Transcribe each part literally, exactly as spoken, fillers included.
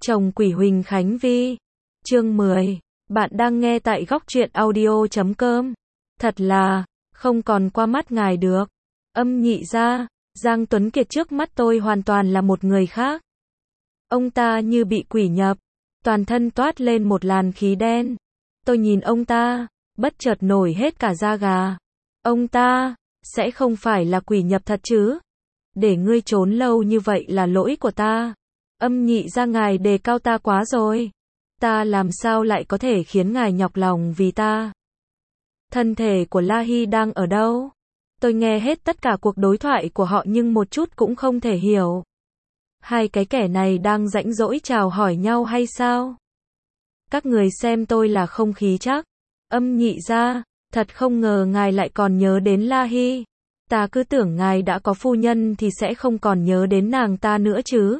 Chồng quỷ Huỳnh Khánh Vi. Chương mười. Bạn đang nghe tại góc truyện audio chấm com. Thật là, không còn qua mắt ngài được. Âm nhị ra, Giang Tuấn Kiệt trước mắt tôi hoàn toàn là một người khác. Ông ta như bị quỷ nhập, toàn thân toát lên một làn khí đen. Tôi nhìn ông ta, bất chợt nổi hết cả da gà. Ông ta, sẽ không phải là quỷ nhập thật chứ? Để ngươi trốn lâu như vậy là lỗi của ta. Âm nhị ra, ngài đề cao ta quá rồi. Ta làm sao lại có thể khiến ngài nhọc lòng vì ta? Thân thể của La Hy đang ở đâu? Tôi nghe hết tất cả cuộc đối thoại của họ nhưng một chút cũng không thể hiểu. Hai cái kẻ này đang rãnh rỗi chào hỏi nhau hay sao? Các người xem tôi là không khí chắc. Âm nhị ra, thật không ngờ ngài lại còn nhớ đến La Hy. Ta cứ tưởng ngài đã có phu nhân thì sẽ không còn nhớ đến nàng ta nữa chứ.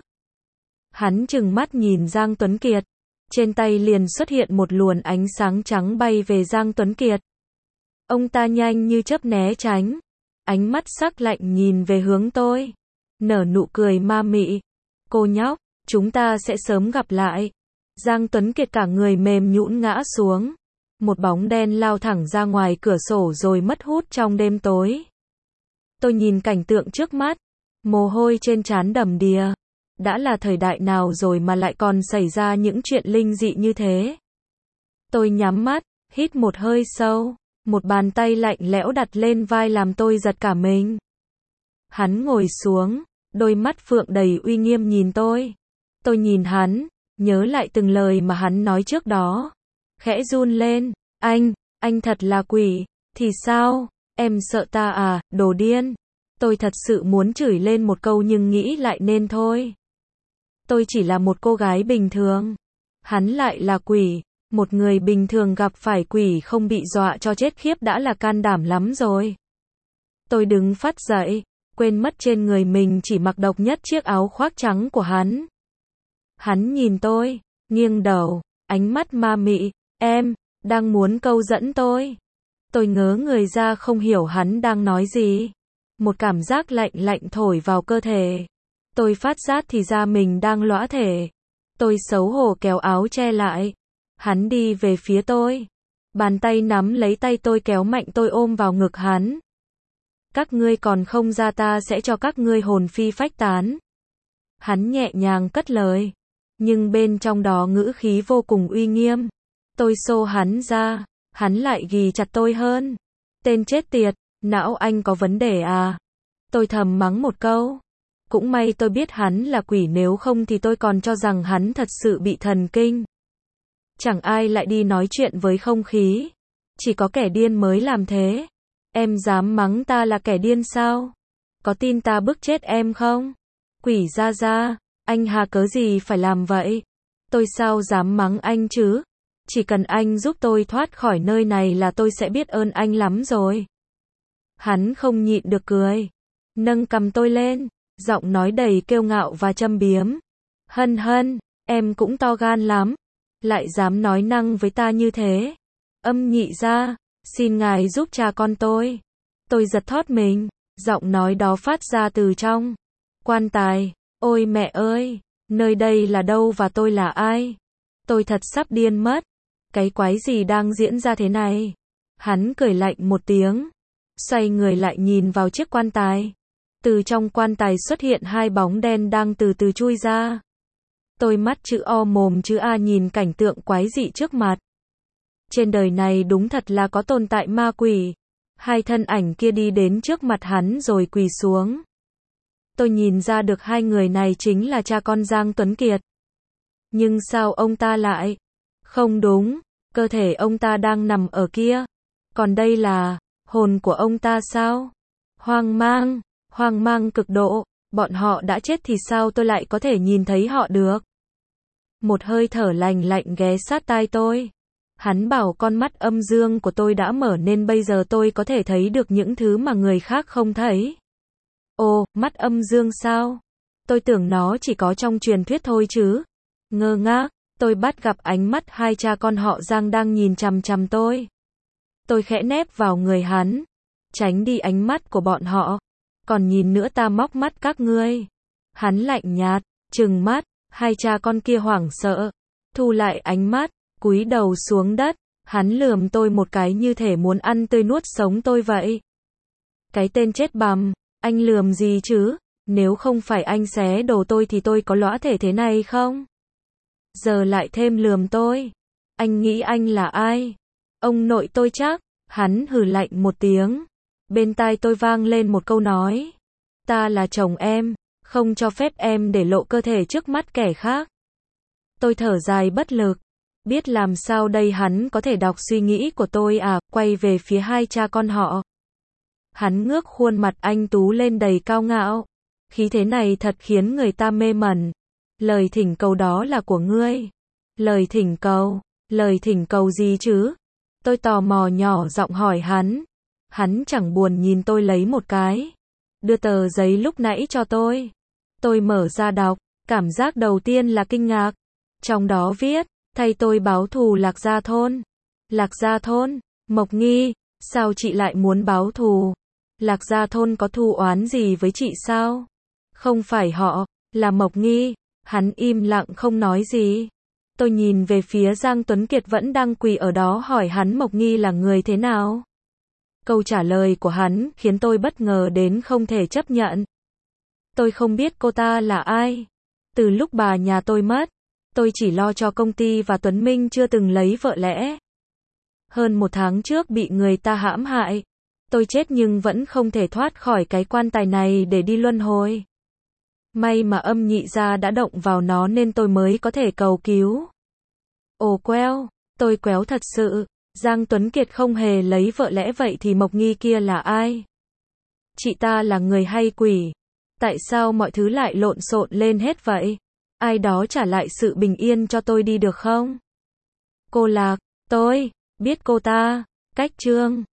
Hắn trừng mắt nhìn Giang Tuấn Kiệt. Trên tay liền xuất hiện một luồng ánh sáng trắng bay về Giang Tuấn Kiệt. Ông ta nhanh như chớp né tránh. Ánh mắt sắc lạnh nhìn về hướng tôi. Nở nụ cười ma mị. Cô nhóc, chúng ta sẽ sớm gặp lại. Giang Tuấn Kiệt cả người mềm nhũn ngã xuống. Một bóng đen lao thẳng ra ngoài cửa sổ rồi mất hút trong đêm tối. Tôi nhìn cảnh tượng trước mắt. Mồ hôi trên trán đầm đìa. Đã là thời đại nào rồi mà lại còn xảy ra những chuyện linh dị như thế? Tôi nhắm mắt, hít một hơi sâu. Một bàn tay lạnh lẽo đặt lên vai làm tôi giật cả mình. Hắn ngồi xuống, đôi mắt phượng đầy uy nghiêm nhìn tôi. Tôi nhìn hắn, nhớ lại từng lời mà hắn nói trước đó. Khẽ run lên, anh, anh thật là quỷ, thì sao? Em sợ ta à, đồ điên. Tôi thật sự muốn chửi lên một câu nhưng nghĩ lại nên thôi. Tôi chỉ là một cô gái bình thường. Hắn lại là quỷ. Một người bình thường gặp phải quỷ không bị dọa cho chết khiếp đã là can đảm lắm rồi. Tôi đứng phát dậy, quên mất trên người mình chỉ mặc độc nhất chiếc áo khoác trắng của hắn. Hắn nhìn tôi, nghiêng đầu, ánh mắt ma mị. Em, đang muốn câu dẫn tôi. Tôi ngớ người ra không hiểu hắn đang nói gì. Một cảm giác lạnh lạnh thổi vào cơ thể. Tôi phát giác thì ra mình đang lõa thể. Tôi xấu hổ kéo áo che lại. Hắn đi về phía tôi. Bàn tay nắm lấy tay tôi kéo mạnh tôi ôm vào ngực hắn. Các ngươi còn không ra ta sẽ cho các ngươi hồn phi phách tán. Hắn nhẹ nhàng cất lời. Nhưng bên trong đó ngữ khí vô cùng uy nghiêm. Tôi xô hắn ra. Hắn lại ghì chặt tôi hơn. Tên chết tiệt, não anh có vấn đề à? Tôi thầm mắng một câu. Cũng may tôi biết hắn là quỷ, nếu không thì tôi còn cho rằng hắn thật sự bị thần kinh. Chẳng ai lại đi nói chuyện với không khí. Chỉ có kẻ điên mới làm thế. Em dám mắng ta là kẻ điên sao? Có tin ta bức chết em không? Quỷ ra ra, anh hà cớ gì phải làm vậy? Tôi sao dám mắng anh chứ? Chỉ cần anh giúp tôi thoát khỏi nơi này là tôi sẽ biết ơn anh lắm rồi. Hắn không nhịn được cười. Nâng cầm tôi lên. Giọng nói đầy kiêu ngạo và châm biếm. Hân hân, em cũng to gan lắm. Lại dám nói năng với ta như thế. Âm nhị ra, xin ngài giúp cha con tôi. Tôi giật thót mình. Giọng nói đó phát ra từ trong quan tài. Ôi mẹ ơi, nơi đây là đâu và tôi là ai? Tôi thật sắp điên mất. Cái quái gì đang diễn ra thế này? Hắn cười lạnh một tiếng. Xoay người lại nhìn vào chiếc quan tài. Từ trong quan tài xuất hiện hai bóng đen đang từ từ chui ra. Tôi mắt chữ O mồm chữ A nhìn cảnh tượng quái dị trước mặt. Trên đời này đúng thật là có tồn tại ma quỷ. Hai thân ảnh kia đi đến trước mặt hắn rồi quỳ xuống. Tôi nhìn ra được hai người này chính là cha con Giang Tuấn Kiệt. Nhưng sao ông ta lại? Không đúng, cơ thể ông ta đang nằm ở kia. Còn đây là hồn của ông ta sao? Hoang mang, hoang mang cực độ. Bọn họ đã chết thì sao tôi lại có thể nhìn thấy họ được? Một hơi thở lạnh lạnh ghé sát tai tôi. Hắn bảo con mắt âm dương của tôi đã mở nên bây giờ tôi có thể thấy được những thứ mà người khác không thấy. Ồ, mắt âm dương sao? Tôi tưởng nó chỉ có trong truyền thuyết thôi chứ. Ngơ ngác, tôi bắt gặp ánh mắt hai cha con họ Giang đang nhìn chằm chằm tôi. Tôi khẽ nép vào người hắn, tránh đi ánh mắt của bọn họ. Còn nhìn nữa ta móc mắt các ngươi. Hắn lạnh nhạt, trừng mắt, Hai cha con kia hoảng sợ, thu lại ánh mắt, cúi đầu xuống đất, hắn lườm tôi một cái như thể muốn ăn tươi nuốt sống tôi vậy. Cái tên chết bằm, anh lườm gì chứ? Nếu không phải anh xé đồ tôi thì tôi có lõa thể thế này không? Giờ lại thêm lườm tôi. Anh nghĩ anh là ai? Ông nội tôi chắc. Hắn hừ lạnh một tiếng. Bên tai tôi vang lên một câu nói. Ta là chồng em, không cho phép em để lộ cơ thể trước mắt kẻ khác. Tôi thở dài bất lực. Biết làm sao đây, hắn có thể đọc suy nghĩ của tôi à? Quay về phía hai cha con họ. Hắn ngước khuôn mặt anh tú lên đầy cao ngạo. Khí thế này thật khiến người ta mê mẩn. Lời thỉnh cầu đó là của ngươi. Lời thỉnh cầu? Lời thỉnh cầu gì chứ? Tôi tò mò nhỏ giọng hỏi hắn. Hắn chẳng buồn nhìn tôi lấy một cái. Đưa tờ giấy lúc nãy cho tôi. Tôi mở ra đọc. Cảm giác đầu tiên là kinh ngạc. Trong đó viết, thay tôi báo thù Lạc Gia Thôn. Lạc Gia Thôn? Mộc Nghi, sao chị lại muốn báo thù? Lạc Gia Thôn có thù oán gì với chị sao? Không phải họ, là Mộc Nghi. Hắn im lặng không nói gì. Tôi nhìn về phía Giang Tuấn Kiệt vẫn đang quỳ ở đó, hỏi hắn Mộc Nghi là người thế nào? Câu trả lời của hắn khiến tôi bất ngờ đến không thể chấp nhận. Tôi không biết cô ta là ai. Từ lúc bà nhà tôi mất, tôi chỉ lo cho công ty và Tuấn Minh chưa từng lấy vợ lẽ. Hơn một tháng trước bị người ta hãm hại. Tôi chết nhưng vẫn không thể thoát khỏi cái quan tài này để đi luân hồi. May mà Âm Nhị Gia đã động vào nó nên tôi mới có thể cầu cứu. Ồ queo, tôi quéo thật sự. Giang Tuấn Kiệt không hề lấy vợ lẽ, vậy thì Mộc Nghi kia là ai? Chị ta là người hay quỷ? Tại sao mọi thứ lại lộn xộn lên hết vậy? Ai đó trả lại sự bình yên cho tôi đi được không? Cô Lạc, tôi biết cô ta. Cách chương